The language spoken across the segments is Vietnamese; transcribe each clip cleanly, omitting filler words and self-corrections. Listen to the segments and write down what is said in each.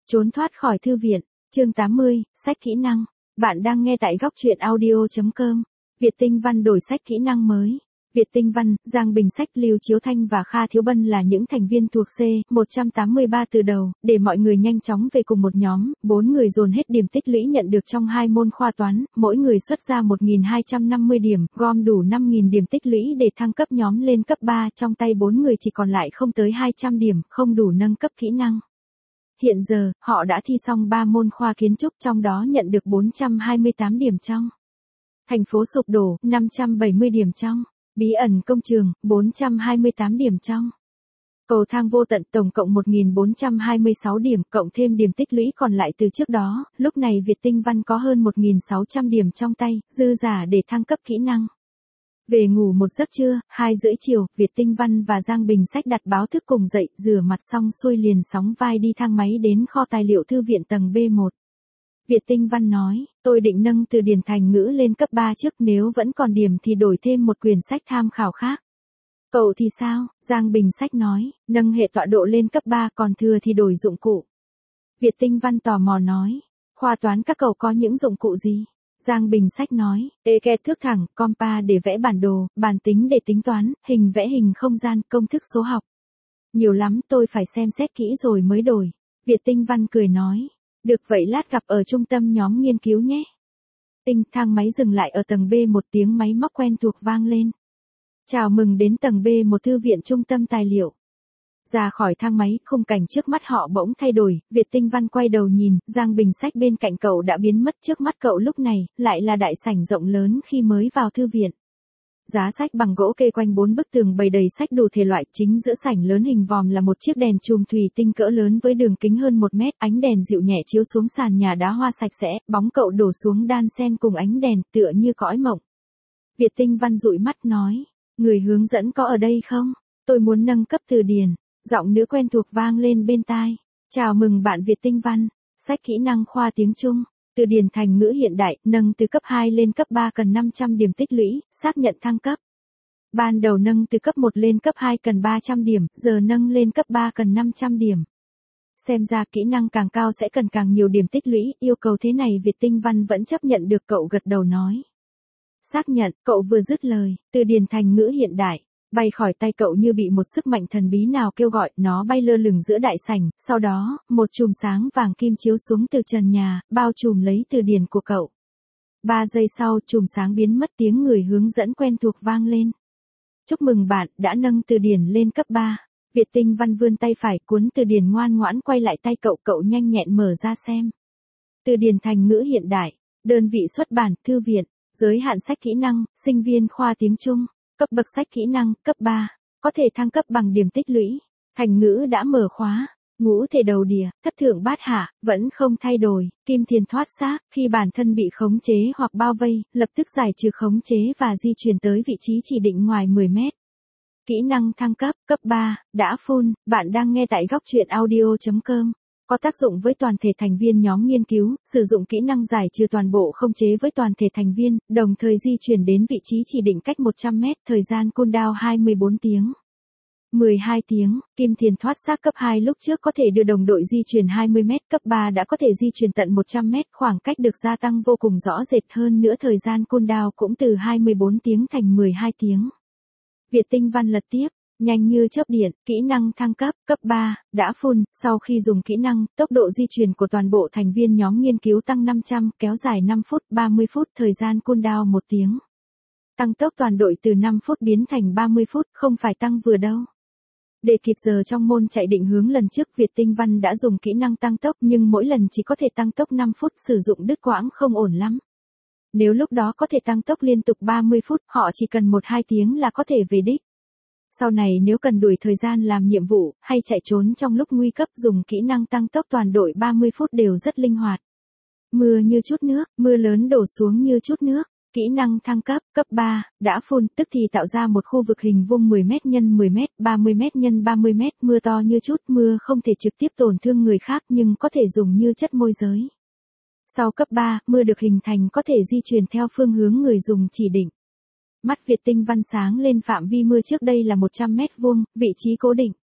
Trốn thoát khỏi thư viện, chương 80, sách kỹ năng. Bạn đang nghe tại góc truyện audio.com. Việt Tinh Văn đổi sách kỹ năng mới. Việt Tinh Văn, Giang Bình Sách, Lưu Chiếu Thanh và Kha Thiếu Bân là những thành viên thuộc C183 từ đầu, để mọi người nhanh chóng về cùng một nhóm, 4 người dồn hết điểm tích lũy nhận được trong 2 môn khoa toán, mỗi người xuất ra 1.250 điểm, gom đủ 5.000 điểm tích lũy để thăng cấp nhóm lên cấp 3, trong tay 4 người chỉ còn lại không tới 200 điểm, không đủ nâng cấp kỹ năng. Hiện giờ, họ đã thi xong 3 môn khoa kiến trúc, trong đó nhận được 428 điểm trong. Thành phố sụp đổ, 570 điểm trong. Bí ẩn công trường, 428 điểm trong. Cầu thang vô tận, tổng cộng 1.426 điểm, cộng thêm điểm tích lũy còn lại từ trước đó, lúc này Việt Tinh Văn có hơn 1.600 điểm trong tay, dư giả để thăng cấp kỹ năng. Về ngủ một giấc trưa, 2:30 chiều, Việt Tinh Văn và Giang Bình Sách đặt báo thức cùng dậy, rửa mặt xong xuôi liền sóng vai đi thang máy đến kho tài liệu thư viện tầng B1. Việt Tinh Văn nói, tôi định nâng từ điển thành ngữ lên cấp 3 trước, nếu vẫn còn điểm thì đổi thêm một quyển sách tham khảo khác. Cậu thì sao? Giang Bình Sách nói, nâng hệ tọa độ lên cấp 3, còn thừa thì đổi dụng cụ. Việt Tinh Văn tò mò nói, khoa toán các cậu có những dụng cụ gì? Giang Bình Sách nói, kẹt thước thẳng, compa để vẽ bản đồ, bàn tính để tính toán, hình vẽ hình không gian, công thức số học. Nhiều lắm, tôi phải xem xét kỹ rồi mới đổi. Việt Tinh Văn cười nói, được vậy lát gặp ở trung tâm nhóm nghiên cứu nhé. Thang máy dừng lại ở tầng B, một tiếng máy móc quen thuộc vang lên. Chào mừng đến tầng B1 thư viện trung tâm tài liệu. Ra khỏi thang máy, khung cảnh trước mắt họ bỗng thay đổi, Việt Tinh Văn quay đầu nhìn, Giang Bình Sách bên cạnh cậu đã biến mất trước mắt cậu lúc này, lại là đại sảnh rộng lớn khi mới vào thư viện. Giá sách bằng gỗ kê quanh 4 bức tường bày đầy sách đủ thể loại, chính giữa sảnh lớn hình vòm là một chiếc đèn chùm thủy tinh cỡ lớn với đường kính hơn 1 mét, ánh đèn dịu nhẹ chiếu xuống sàn nhà đá hoa sạch sẽ, bóng cậu đổ xuống đan xen cùng ánh đèn, tựa như cõi mộng. Việt Tinh Văn dụi mắt nói, người hướng dẫn có ở đây không? Tôi muốn nâng cấp từ điển. Giọng nữ quen thuộc vang lên bên tai. Chào mừng bạn Việt Tinh Văn. Sách kỹ năng khoa tiếng Trung. Từ điển thành ngữ hiện đại, nâng từ cấp 2 lên cấp 3 cần 500 điểm tích lũy, xác nhận thăng cấp. Ban đầu nâng từ cấp 1 lên cấp 2 cần 300 điểm, giờ nâng lên cấp 3 cần 500 điểm. Xem ra kỹ năng càng cao sẽ cần càng nhiều điểm tích lũy, yêu cầu thế này Việt Tinh Văn vẫn chấp nhận được, cậu gật đầu nói. Xác nhận, cậu vừa dứt lời, từ điển thành ngữ hiện đại bay khỏi tay cậu như bị một sức mạnh thần bí nào kêu gọi, nó bay lơ lửng giữa đại sảnh, sau đó, một chùm sáng vàng kim chiếu xuống từ trần nhà, bao trùm lấy từ điển của cậu. 3 giây sau, chùm sáng biến mất, tiếng người hướng dẫn quen thuộc vang lên. Chúc mừng bạn đã nâng từ điển lên cấp 3. Việt Tinh Văn vươn tay phải, cuốn từ điển ngoan ngoãn quay lại tay cậu, cậu nhanh nhẹn mở ra xem. Từ điển thành ngữ hiện đại, đơn vị xuất bản, thư viện, giới hạn sách kỹ năng, sinh viên khoa tiếng Trung. Cấp bậc sách kỹ năng, cấp 3, có thể thăng cấp bằng điểm tích lũy. Thành ngữ đã mở khóa. Ngũ thể đầu đìa, thất thượng bát hạ, vẫn không thay đổi. Kim thiền thoát xác, khi bản thân bị khống chế hoặc bao vây, lập tức giải trừ khống chế và di chuyển tới vị trí chỉ định ngoài 10 mét. Kỹ năng thăng cấp, cấp 3, đã full, bạn đang nghe tại góc truyện audio.com. Có tác dụng với toàn thể thành viên nhóm nghiên cứu, sử dụng kỹ năng giải trừ toàn bộ khống chế với toàn thể thành viên, đồng thời di chuyển đến vị trí chỉ định cách 100 mét, thời gian cooldown 24 tiếng. 12 tiếng, Kim thiền thoát xác cấp 2 lúc trước có thể đưa đồng đội di chuyển 20 mét, cấp 3 đã có thể di chuyển tận 100 mét, khoảng cách được gia tăng vô cùng rõ rệt, hơn nữa thời gian cooldown cũng từ 24 tiếng thành 12 tiếng. Việt Tinh Văn lật tiếp. Nhanh như chớp điện, kỹ năng thăng cấp, cấp 3, đã full, sau khi dùng kỹ năng, tốc độ di chuyển của toàn bộ thành viên nhóm nghiên cứu tăng 500, kéo dài 5 phút, 30 phút, thời gian cooldown 1 tiếng. Tăng tốc toàn đội từ 5 phút biến thành 30 phút, không phải tăng vừa đâu. Để kịp giờ trong môn chạy định hướng lần trước, Việt Tinh Văn đã dùng kỹ năng tăng tốc, nhưng mỗi lần chỉ có thể tăng tốc 5 phút, sử dụng đứt quãng không ổn lắm. Nếu lúc đó có thể tăng tốc liên tục 30 phút, họ chỉ cần 1-2 tiếng là có thể về đích. Sau này nếu cần đuổi thời gian làm nhiệm vụ, hay chạy trốn trong lúc nguy cấp, dùng kỹ năng tăng tốc toàn đội 30 phút đều rất linh hoạt. Mưa như chút nước, mưa lớn đổ xuống như chút nước. Kỹ năng thăng cấp, cấp 3, đã full, tức thì tạo ra một khu vực hình vuông 10 m x 10 m, 30 m x 30 m, mưa to như chút, mưa không thể trực tiếp tổn thương người khác nhưng có thể dùng như chất môi giới. Sau cấp 3, mưa được hình thành có thể di chuyển theo phương hướng người dùng chỉ định. Mắt Việt Tinh Văn sáng lên, phạm vi mưa trước đây là 100 mét vuông, vị trí cố định.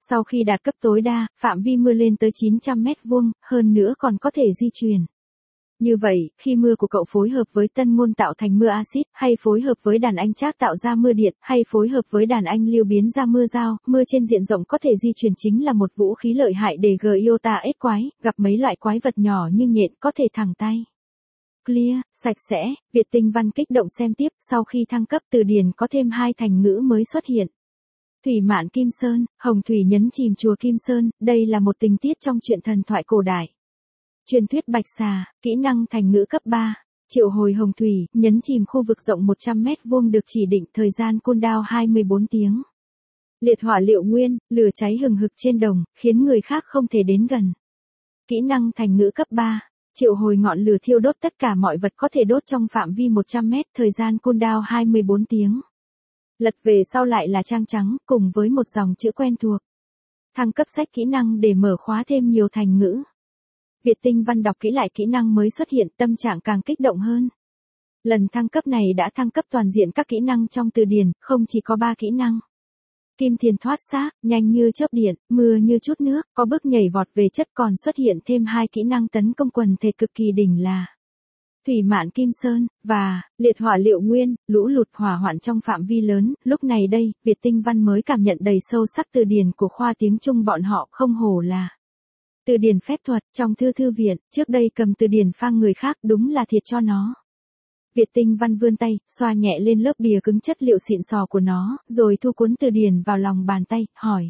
Sau khi đạt cấp tối đa, phạm vi mưa lên tới 900 mét vuông, hơn nữa còn có thể di chuyển. Như vậy, khi mưa của cậu phối hợp với tân ngôn tạo thành mưa axit, hay phối hợp với đàn anh trác tạo ra mưa điện, hay phối hợp với đàn anh lưu biến ra mưa dao, mưa trên diện rộng có thể di chuyển chính là một vũ khí lợi hại để Giota ếch quái, gặp mấy loại quái vật nhỏ như nhện có thể thẳng tay. Clear, sạch sẽ, Việt Tinh Văn kích động xem tiếp, sau khi thăng cấp từ điển có thêm 2 thành ngữ mới xuất hiện. Thủy mạn Kim Sơn, Hồng Thủy nhấn chìm chùa Kim Sơn, đây là một tình tiết trong truyện thần thoại cổ đại. Truyền thuyết Bạch Xà, kỹ năng thành ngữ cấp 3, triệu hồi Hồng Thủy, nhấn chìm khu vực rộng 100 mét vuông được chỉ định thời gian cooldown 24 tiếng. Liệt hỏa liệu nguyên, lửa cháy hừng hực trên đồng, khiến người khác không thể đến gần. Kỹ năng thành ngữ cấp 3, triệu hồi ngọn lửa thiêu đốt tất cả mọi vật có thể đốt trong phạm vi 100 mét, thời gian cooldown 24 tiếng. Lật về sau lại là trang trắng, cùng với một dòng chữ quen thuộc. Thăng cấp sách kỹ năng để mở khóa thêm nhiều thành ngữ. Việt Tinh Văn đọc kỹ lại kỹ năng mới xuất hiện, tâm trạng càng kích động hơn. Lần thăng cấp này đã thăng cấp toàn diện các kỹ năng trong từ điển, không chỉ có 3 kỹ năng. Kim Thiền thoát xác, nhanh như chớp điện, mưa như chút nước, có bước nhảy vọt về chất, còn xuất hiện thêm 2 kỹ năng tấn công quần thể cực kỳ đỉnh là Thủy mạn Kim Sơn, và liệt hỏa liệu nguyên, lũ lụt hỏa hoạn trong phạm vi lớn. Lúc này đây, Việt Tinh Văn mới cảm nhận đầy sâu sắc từ điển của khoa tiếng Trung bọn họ, không hổ là từ điển phép thuật. Trong thư viện, trước đây cầm từ điển phang người khác, đúng là thiệt cho nó. Việt Tinh Văn vươn tay, xoa nhẹ lên lớp bìa cứng chất liệu xịn sò của nó, rồi thu cuốn từ điển vào lòng bàn tay, hỏi.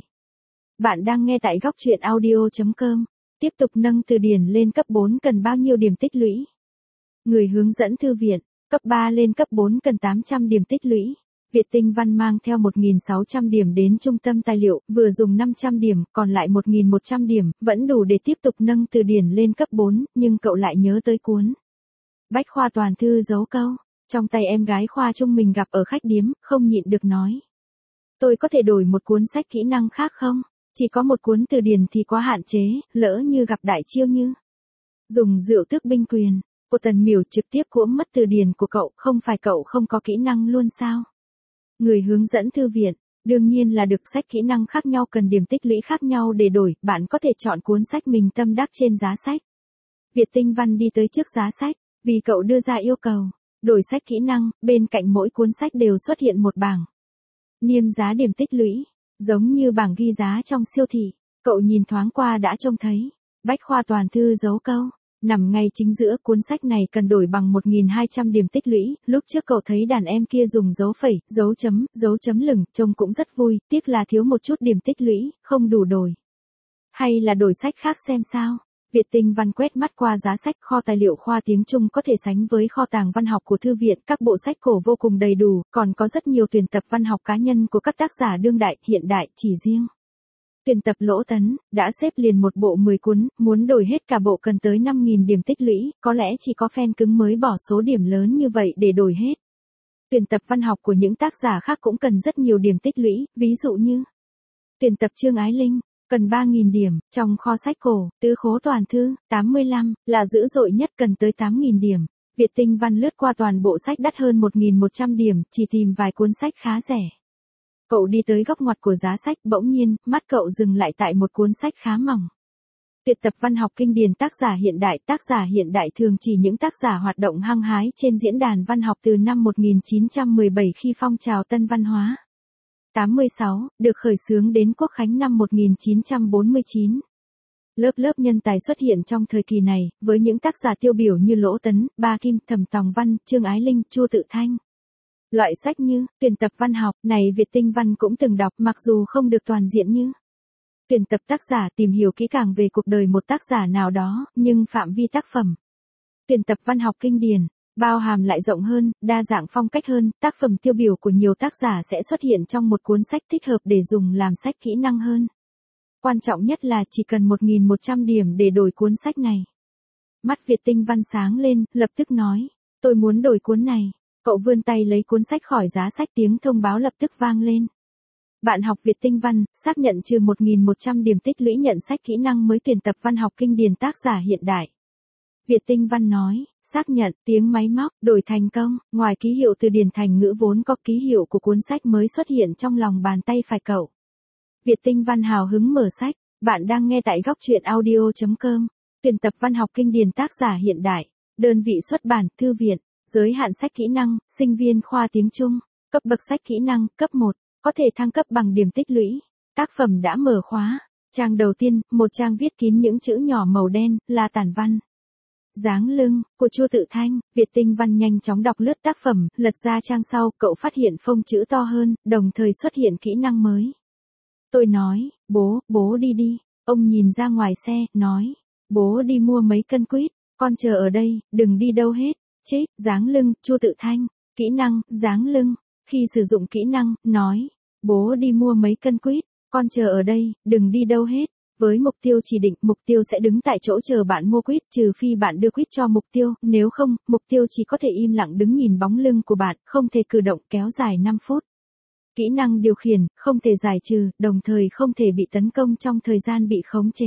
Bạn đang nghe tại góc truyện audio.com. Tiếp tục nâng từ điển lên cấp 4 cần bao nhiêu điểm tích lũy? Người hướng dẫn thư viện, cấp 3 lên cấp 4 cần 800 điểm tích lũy. Việt Tinh Văn mang theo 1.600 điểm đến trung tâm tài liệu, vừa dùng 500 điểm, còn lại 1.100 điểm, vẫn đủ để tiếp tục nâng từ điển lên cấp 4, nhưng cậu lại nhớ tới cuốn Bách khoa toàn thư dấu câu, trong tay em gái khoa trung mình gặp ở khách điếm, không nhịn được nói. Tôi có thể đổi một cuốn sách kỹ năng khác không? Chỉ có một cuốn từ điển thì quá hạn chế, lỡ như gặp đại chiêu như dùng rượu tước binh quyền. Cô Tần Miểu trực tiếp cuỗm mất từ điển của cậu, không phải cậu không có kỹ năng luôn sao? Người hướng dẫn thư viện, đương nhiên là được, sách kỹ năng khác nhau cần điểm tích lũy khác nhau để đổi, bạn có thể chọn cuốn sách mình tâm đắc trên giá sách. Việt Tinh Văn đi tới trước giá sách, vì cậu đưa ra yêu cầu, đổi sách kỹ năng, bên cạnh mỗi cuốn sách đều xuất hiện một bảng niêm giá điểm tích lũy, giống như bảng ghi giá trong siêu thị. Cậu nhìn thoáng qua đã trông thấy, Bách khoa toàn thư dấu câu. Nằm ngay chính giữa, cuốn sách này cần đổi bằng 1.200 điểm tích lũy. Lúc trước cậu thấy đàn em kia dùng dấu phẩy, dấu chấm lửng, trông cũng rất vui, tiếc là thiếu một chút điểm tích lũy, không đủ đổi. Hay là đổi sách khác xem sao? Việt Tinh Văn quét mắt qua giá sách, kho tài liệu khoa tiếng Trung có thể sánh với kho tàng văn học của thư viện, các bộ sách cổ vô cùng đầy đủ, còn có rất nhiều tuyển tập văn học cá nhân của các tác giả đương đại, hiện đại, chỉ riêng tuyển tập Lỗ Tấn, đã xếp liền một bộ 10 cuốn, muốn đổi hết cả bộ cần tới 5.000 điểm tích lũy, có lẽ chỉ có fan cứng mới bỏ số điểm lớn như vậy để đổi hết. Tuyển tập văn học của những tác giả khác cũng cần rất nhiều điểm tích lũy, ví dụ như tuyển tập Trương Ái Linh, cần 3.000 điểm, trong kho sách cổ, Tứ Khố Toàn Thư, 85, là dữ dội nhất cần tới 8.000 điểm. Việt Tinh Văn lướt qua toàn bộ sách đắt hơn 1.100 điểm, chỉ tìm vài cuốn sách khá rẻ. Cậu đi tới góc ngoặt của giá sách, bỗng nhiên, mắt cậu dừng lại tại một cuốn sách khá mỏng. Tuyệt tập văn học kinh điển tác giả hiện đại thường chỉ những tác giả hoạt động hăng hái trên diễn đàn văn học từ năm 1917 khi phong trào Tân Văn hóa 86, được khởi xướng đến Quốc khánh năm 1949. Lớp nhân tài xuất hiện trong thời kỳ này, với những tác giả tiêu biểu như Lỗ Tấn, Ba Kim, Thẩm Tòng Văn, Trương Ái Linh, Chu Tự Thanh. Loại sách như tuyển tập văn học này Việt Tinh Văn cũng từng đọc, mặc dù không được toàn diện như tuyển tập tác giả, tìm hiểu kỹ càng về cuộc đời một tác giả nào đó, nhưng phạm vi tác phẩm tuyển tập văn học kinh điển bao hàm lại rộng hơn, đa dạng phong cách hơn, tác phẩm tiêu biểu của nhiều tác giả sẽ xuất hiện trong một cuốn sách thích hợp để dùng làm sách kỹ năng hơn. Quan trọng nhất là chỉ cần 1.100 điểm để đổi cuốn sách này. Mắt Việt Tinh Văn sáng lên, lập tức nói, tôi muốn đổi cuốn này. Cậu vươn tay lấy cuốn sách khỏi giá sách, tiếng thông báo lập tức vang lên. Bạn học Việt Tinh Văn, xác nhận trừ 1.100 điểm tích lũy nhận sách kỹ năng mới tuyển tập văn học kinh điển tác giả hiện đại. Việt Tinh Văn nói, xác nhận, tiếng máy móc, đổi thành công, ngoài ký hiệu từ điển thành ngữ vốn có ký hiệu của cuốn sách mới xuất hiện trong lòng bàn tay phải cậu. Việt Tinh Văn hào hứng mở sách. Bạn đang nghe tại góc truyện audio.com. Tuyển tập văn học kinh điển tác giả hiện đại. Đơn vị xuất bản, thư viện. Giới hạn sách kỹ năng, sinh viên khoa tiếng Trung. Cấp bậc sách kỹ năng, cấp 1. Có thể thăng cấp bằng điểm tích lũy. Tác phẩm đã mở khóa. Trang đầu tiên, một trang viết kín những chữ nhỏ màu đen, là tản văn. Dáng lưng, của Chu Tự Thanh. Việt Tinh Văn nhanh chóng đọc lướt tác phẩm, lật ra trang sau, cậu phát hiện phông chữ to hơn, đồng thời xuất hiện kỹ năng mới. Tôi nói, bố đi đi. Ông nhìn ra ngoài xe, nói, bố đi mua mấy cân quýt, con chờ ở đây, đừng đi đâu hết. Trích, dáng lưng, Chu Tự Thanh. Kỹ năng, dáng lưng. Khi sử dụng kỹ năng, nói, bố đi mua mấy cân quýt, con chờ ở đây, đừng đi đâu hết. Với mục tiêu chỉ định, mục tiêu sẽ đứng tại chỗ chờ bạn mua quýt, trừ phi bạn đưa quýt cho mục tiêu, nếu không, mục tiêu chỉ có thể im lặng đứng nhìn bóng lưng của bạn, không thể cử động kéo dài 5 phút. Kỹ năng điều khiển, không thể giải trừ, đồng thời không thể bị tấn công trong thời gian bị khống chế.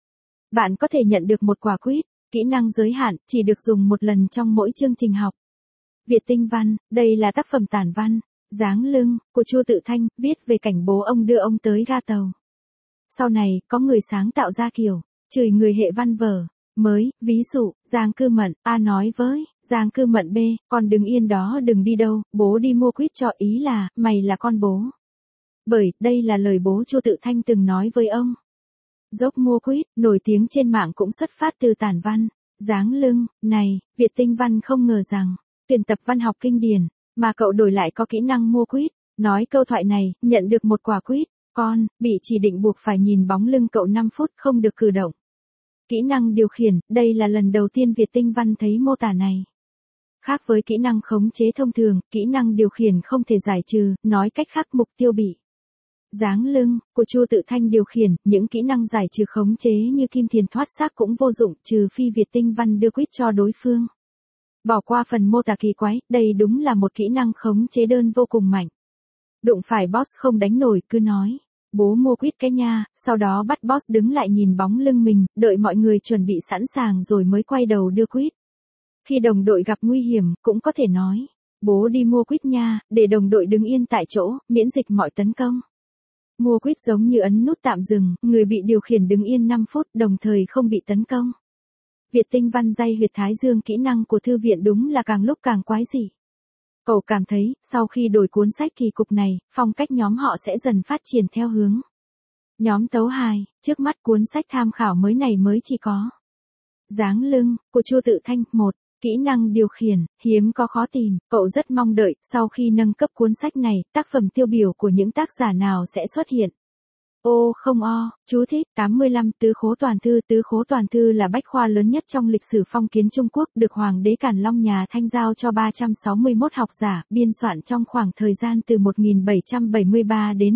Bạn có thể nhận được một quả quýt, kỹ năng giới hạn, chỉ được dùng một lần trong mỗi chương trình học. Việt Tinh Văn, đây là tác phẩm tản văn, dáng lưng, của Chu Tự Thanh, viết về cảnh bố ông đưa ông tới ga tàu. Sau này, có người sáng tạo ra kiểu, chửi người hệ văn vở, mới, ví dụ, Giang Cư Mận, A nói với, Giang Cư Mận B, con đứng yên đó đừng đi đâu, bố đi mua quýt cho, ý là, mày là con bố. Bởi, đây là lời bố Chu Tự Thanh từng nói với ông. Dốc mua quýt, nổi tiếng trên mạng cũng xuất phát từ tản văn, dáng lưng, này, Việt Tinh Văn không ngờ rằng, tuyển tập văn học kinh điển, mà cậu đổi lại có kỹ năng mua quýt, nói câu thoại này, nhận được một quả quýt. Con, bị chỉ định buộc phải nhìn bóng lưng cậu 5 phút không được cử động. Kỹ năng điều khiển, đây là lần đầu tiên Việt Tinh Văn thấy mô tả này. Khác với kỹ năng khống chế thông thường, kỹ năng điều khiển không thể giải trừ, nói cách khác mục tiêu bị. Dáng lưng, của Chu Tự Thanh điều khiển, những kỹ năng giải trừ khống chế như kim thiền thoát xác cũng vô dụng, trừ phi Việt Tinh Văn đưa quýt cho đối phương. Bỏ qua phần mô tả kỳ quái, đây đúng là một kỹ năng khống chế đơn vô cùng mạnh. Đụng phải boss không đánh nổi, cứ nói, bố mua quýt cái nha, sau đó bắt boss đứng lại nhìn bóng lưng mình, đợi mọi người chuẩn bị sẵn sàng rồi mới quay đầu đưa quýt. Khi đồng đội gặp nguy hiểm, cũng có thể nói, bố đi mua quýt nha, để đồng đội đứng yên tại chỗ, miễn dịch mọi tấn công. Mua quýt giống như ấn nút tạm dừng, người bị điều khiển đứng yên 5 phút, đồng thời không bị tấn công. Việt Tinh Văn day huyệt thái dương, kỹ năng của thư viện đúng là càng lúc càng quái dị. Cậu cảm thấy, sau khi đổi cuốn sách kỳ cục này, phong cách nhóm họ sẽ dần phát triển theo hướng nhóm tấu hài, trước mắt cuốn sách tham khảo mới này mới chỉ có. Dáng lưng, của Chu Tự Thanh, 1. Kỹ năng điều khiển, hiếm có khó tìm, cậu rất mong đợi, sau khi nâng cấp cuốn sách này, tác phẩm tiêu biểu của những tác giả nào sẽ xuất hiện. Ô không o, chú thích, 85 Tứ Khố Toàn Thư. Tứ Khố Toàn Thư là bách khoa lớn nhất trong lịch sử phong kiến Trung Quốc, được Hoàng đế Càn Long nhà Thanh giao cho 361 học giả, biên soạn trong khoảng thời gian từ 1773 đến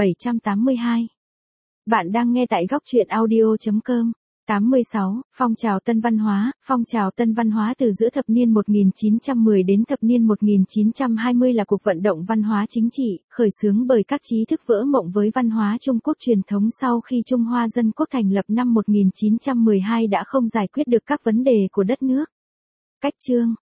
1782. Bạn đang nghe tại góc truyện audio.com. 86. Phong trào Tân Văn hóa. Phong trào Tân Văn hóa từ giữa thập niên 1910 đến thập niên 1920 là cuộc vận động văn hóa chính trị, khởi xướng bởi các trí thức vỡ mộng với văn hóa Trung Quốc truyền thống sau khi Trung Hoa Dân Quốc thành lập năm 1912 đã không giải quyết được các vấn đề của đất nước. Cách chương.